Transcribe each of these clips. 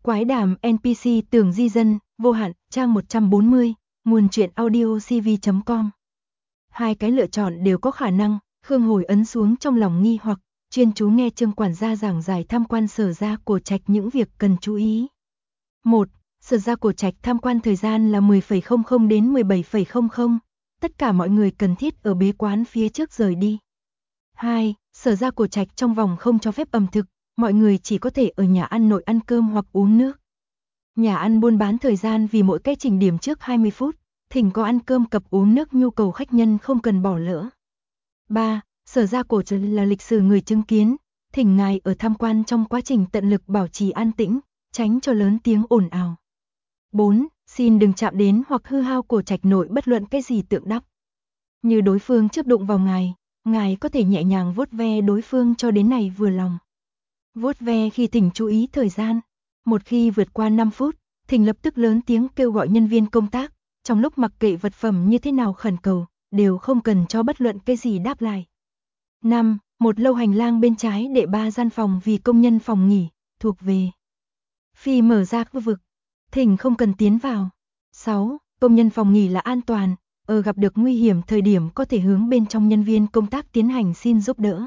Quái đàm NPC Tường Di Dân, vô hạn, trang 140, nguồn truyện audio cv.com. Hai cái lựa chọn đều có khả năng, Khương Hồi ấn xuống trong lòng nghi hoặc, chuyên chú nghe Trương quản gia giảng giải tham quan Sở gia Cổ Trạch những việc cần chú ý. 1. Sở gia Cổ Trạch tham quan thời gian là 10:00 đến 17:00, tất cả mọi người cần thiết ở bế quán phía trước rời đi. 2. Sở gia Cổ Trạch trong vòng không cho phép ẩm thực, mọi người chỉ có thể ở nhà ăn nội ăn cơm hoặc uống nước. Nhà ăn buôn bán thời gian vì mỗi cái trình điểm trước 20 phút, thỉnh có ăn cơm cập uống nước nhu cầu khách nhân không cần bỏ lỡ. 3. Sở gia Cổ Trạch là lịch sử người chứng kiến, thỉnh ngài ở tham quan trong quá trình tận lực bảo trì an tĩnh, tránh cho lớn tiếng ồn ào. 4. Xin đừng chạm đến hoặc hư hao Cổ Trạch nội bất luận cái gì tượng đắp. Như đối phương chớp đụng vào ngài có thể nhẹ nhàng vuốt ve đối phương cho đến này vừa lòng. Vuốt ve khi thỉnh chú ý thời gian. Một khi vượt qua 5 phút, thỉnh lập tức lớn tiếng kêu gọi nhân viên công tác, trong lúc mặc kệ vật phẩm như thế nào khẩn cầu, đều không cần cho bất luận cái gì đáp lại. 5. Một lâu hành lang bên trái để 3 gian phòng vì công nhân phòng nghỉ, thuộc về phi mở ra khu vực, thỉnh không cần tiến vào. 6. Công nhân phòng nghỉ là an toàn, ở gặp được nguy hiểm thời điểm có thể hướng bên trong nhân viên công tác tiến hành xin giúp đỡ.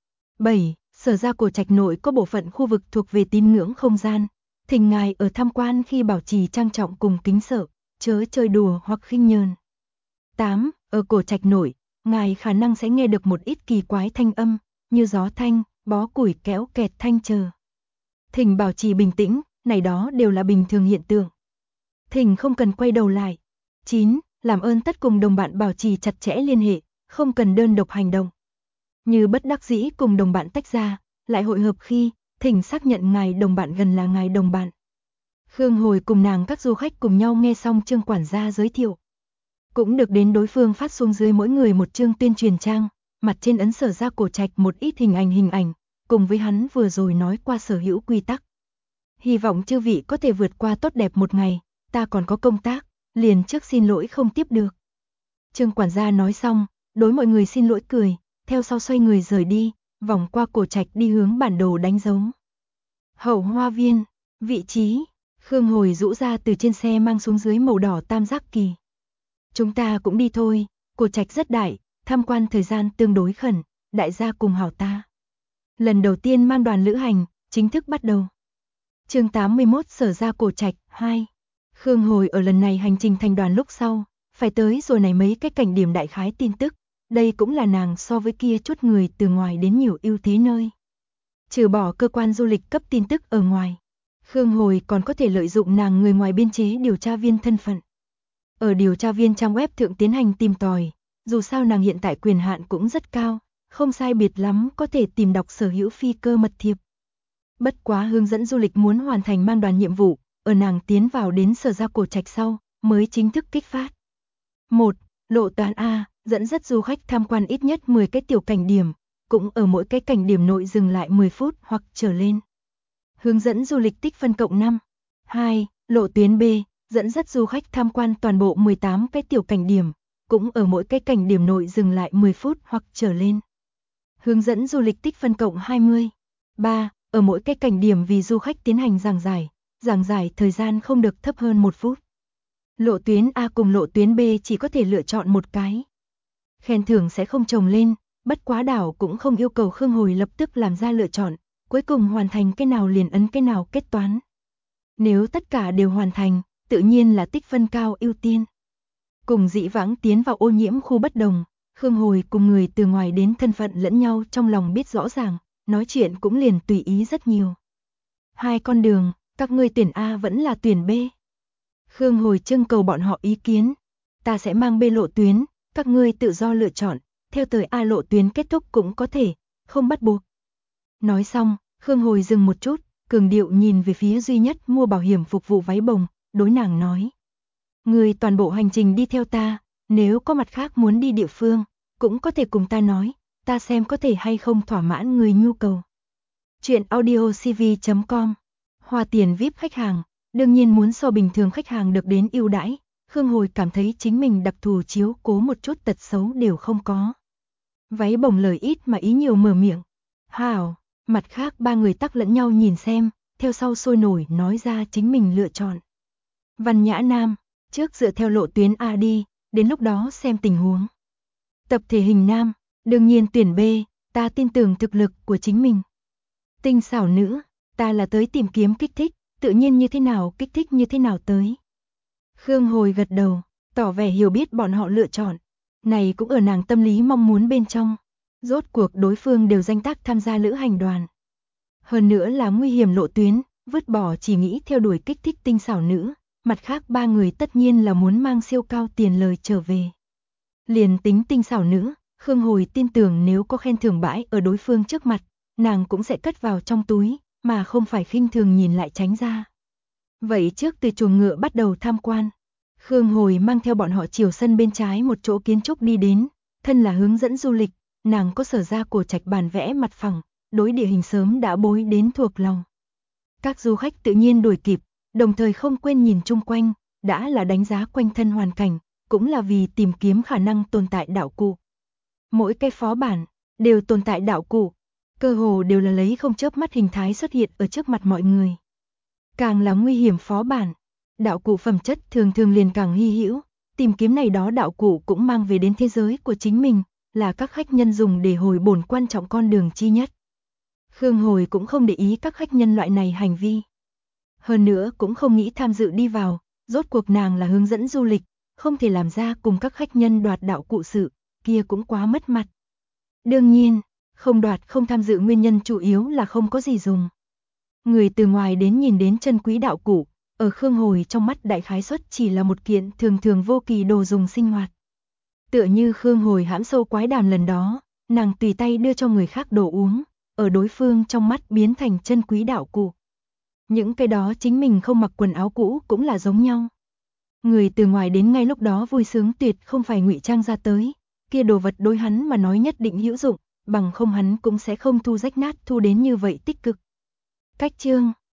7. Sở gia Cổ Trạch nội có bộ phận khu vực thuộc về tín ngưỡng không gian, thỉnh ngài ở tham quan khi bảo trì trang trọng cùng kính sợ, chớ chơi đùa hoặc khinh nhờn. 8. Ở Cổ Trạch nội, ngài khả năng sẽ nghe được một ít kỳ quái thanh âm, như gió thanh, bó củi kéo kẹt thanh chờ. Thỉnh bảo trì bình tĩnh, này đó đều là bình thường hiện tượng. Thỉnh không cần quay đầu lại. 9. Làm ơn tất cùng đồng bạn bảo trì chặt chẽ liên hệ, không cần đơn độc hành động. Như bất đắc dĩ cùng đồng bạn tách ra, lại hội hợp khi, thỉnh xác nhận ngài đồng bạn gần là ngài đồng bạn. Khương Hồi cùng nàng các du khách cùng nhau nghe xong Trương quản gia giới thiệu. Cũng được đến đối phương phát xuống dưới mỗi người một chương tuyên truyền trang, mặt trên ấn Sở gia Cổ Trạch một ít hình ảnh, cùng với hắn vừa rồi nói qua sở hữu quy tắc. Hy vọng chư vị có thể vượt qua tốt đẹp một ngày, ta còn có công tác, liền trước xin lỗi không tiếp được. Trương quản gia nói xong, đối mọi người xin lỗi cười, theo sau xoay người rời đi, vòng qua Cổ Trạch đi hướng bản đồ đánh dấu. Hậu hoa viên, vị trí, Khương Hồi rũ ra từ trên xe mang xuống dưới màu đỏ tam giác kỳ. Chúng ta cũng đi thôi, Cổ Trạch rất đại, tham quan thời gian tương đối khẩn, đại gia cùng hảo ta. Lần đầu tiên mang đoàn lữ hành, chính thức bắt đầu. Chương 81 Sở gia Cổ Trạch 2. Khương Hồi ở lần này hành trình thành đoàn lúc sau, phải tới rồi này mấy cái cảnh điểm đại khái tin tức, đây cũng là nàng so với kia chút người từ ngoài đến nhiều ưu thế nơi. Trừ bỏ cơ quan du lịch cấp tin tức ở ngoài, Khương Hồi còn có thể lợi dụng nàng người ngoài biên chế điều tra viên thân phận. Ở điều tra viên trang web thượng tiến hành tìm tòi, dù sao nàng hiện tại quyền hạn cũng rất cao, không sai biệt lắm có thể tìm đọc sở hữu phi cơ mật thiệp. Bất quá hướng dẫn du lịch muốn hoàn thành mang đoàn nhiệm vụ, ở nàng tiến vào đến Sở gia Cổ Trạch sau, mới chính thức kích phát. 1. Lộ toán A, dẫn dắt du khách tham quan ít nhất 10 cái tiểu cảnh điểm, cũng ở mỗi cái cảnh điểm nội dừng lại 10 phút hoặc trở lên. Hướng dẫn du lịch tích phân cộng 5. 2. Lộ tuyến B, dẫn dắt du khách tham quan toàn bộ 18 cái tiểu cảnh điểm, cũng ở mỗi cái cảnh điểm nội dừng lại 10 phút hoặc trở lên. Hướng dẫn du lịch tích phân cộng 20. 3. Ở mỗi cái cảnh điểm vì du khách tiến hành giảng giải thời gian không được thấp hơn 1 phút. Lộ tuyến A cùng lộ tuyến B chỉ có thể lựa chọn một cái. Khen thưởng sẽ không chồng lên, bất quá đảo cũng không yêu cầu Khương Hồi lập tức làm ra lựa chọn, cuối cùng hoàn thành cái nào liền ấn cái nào kết toán. Nếu tất cả đều hoàn thành, tự nhiên là tích phân cao ưu tiên. Cùng dĩ vãng tiến vào ô nhiễm khu bất đồng, Khương Hồi cùng người từ ngoài đến thân phận lẫn nhau trong lòng biết rõ ràng, nói chuyện cũng liền tùy ý rất nhiều. 2 con đường, các ngươi tuyển A vẫn là tuyển B. Khương Hồi trưng cầu bọn họ ý kiến. Ta sẽ mang B lộ tuyến, các ngươi tự do lựa chọn, theo tới A lộ tuyến kết thúc cũng có thể, không bắt buộc. Nói xong, Khương Hồi dừng một chút, cường điệu nhìn về phía duy nhất mua bảo hiểm phục vụ váy bồng, đối nàng nói. Người toàn bộ hành trình đi theo ta, nếu có mặt khác muốn đi địa phương, cũng có thể cùng ta nói, ta xem có thể hay không thỏa mãn người nhu cầu. Chuyện audio cv.com. Hoa tiền VIP khách hàng, đương nhiên muốn so bình thường khách hàng được đến ưu đãi. Khương Hồi cảm thấy chính mình đặc thù chiếu cố một chút tật xấu đều không có. Váy bồng lời ít mà ý nhiều mở miệng. Hảo, mặt khác 3 người tắc lẫn nhau nhìn xem, theo sau sôi nổi nói ra chính mình lựa chọn. Văn Nhã Nam, trước dựa theo lộ tuyến A đi, đến lúc đó xem tình huống. Tập thể hình nam, đương nhiên tuyển B, ta tin tưởng thực lực của chính mình. Tinh xảo nữ, ta là tới tìm kiếm kích thích, tự nhiên như thế nào kích thích như thế nào tới. Khương Hồi gật đầu, tỏ vẻ hiểu biết bọn họ lựa chọn. Này cũng ở nàng tâm lý mong muốn bên trong. Rốt cuộc đối phương đều danh tác tham gia lữ hành đoàn. Hơn nữa là nguy hiểm lộ tuyến, vứt bỏ chỉ nghĩ theo đuổi kích thích tinh xảo nữ. Mặt khác ba người tất nhiên là muốn mang siêu cao tiền lời trở về. Liền tính tinh xảo nữ, Khương Hồi tin tưởng nếu có khen thưởng bãi ở đối phương trước mặt, nàng cũng sẽ cất vào trong túi, mà không phải khinh thường nhìn lại tránh ra. Vậy trước từ chuồng ngựa bắt đầu tham quan, Khương Hồi mang theo bọn họ chiều sân bên trái một chỗ kiến trúc đi đến, thân là hướng dẫn du lịch, nàng có sở ra cổ trạch bản vẽ mặt phẳng, đối địa hình sớm đã bối đến thuộc lòng. Các du khách tự nhiên đuổi kịp, đồng thời không quên nhìn chung quanh, đã là đánh giá quanh thân hoàn cảnh, cũng là vì tìm kiếm khả năng tồn tại đạo cụ. Mỗi cái phó bản đều tồn tại đạo cụ, cơ hồ đều là lấy không chớp mắt hình thái xuất hiện ở trước mặt mọi người. Càng là nguy hiểm phó bản, đạo cụ phẩm chất thường thường liền càng hy hữu, tìm kiếm này đó đạo cụ cũng mang về đến thế giới của chính mình, là các khách nhân dùng để hồi bổn quan trọng con đường chi nhất. Khương Hồi cũng không để ý các khách nhân loại này hành vi. Hơn nữa cũng không nghĩ tham dự đi vào, rốt cuộc nàng là hướng dẫn du lịch, không thể làm ra cùng các khách nhân đoạt đạo cụ sự, kia cũng quá mất mặt. Đương nhiên, không đoạt không tham dự nguyên nhân chủ yếu là không có gì dùng. Người từ ngoài đến nhìn đến chân quý đạo cụ, ở Khương Hồi trong mắt đại khái suất chỉ là một kiện thường thường vô kỳ đồ dùng sinh hoạt. Tựa như Khương Hồi hãm sâu quái đàm lần đó, nàng tùy tay đưa cho người khác đồ uống, ở đối phương trong mắt biến thành chân quý đạo cụ. Những cái đó chính mình không mặc quần áo cũ cũng là giống nhau. Người từ ngoài đến ngay lúc đó vui sướng tuyệt không phải ngụy trang ra tới, kia đồ vật đối hắn mà nói nhất định hữu dụng, bằng không hắn cũng sẽ không thu rách nát thu đến như vậy tích cực. Cách chương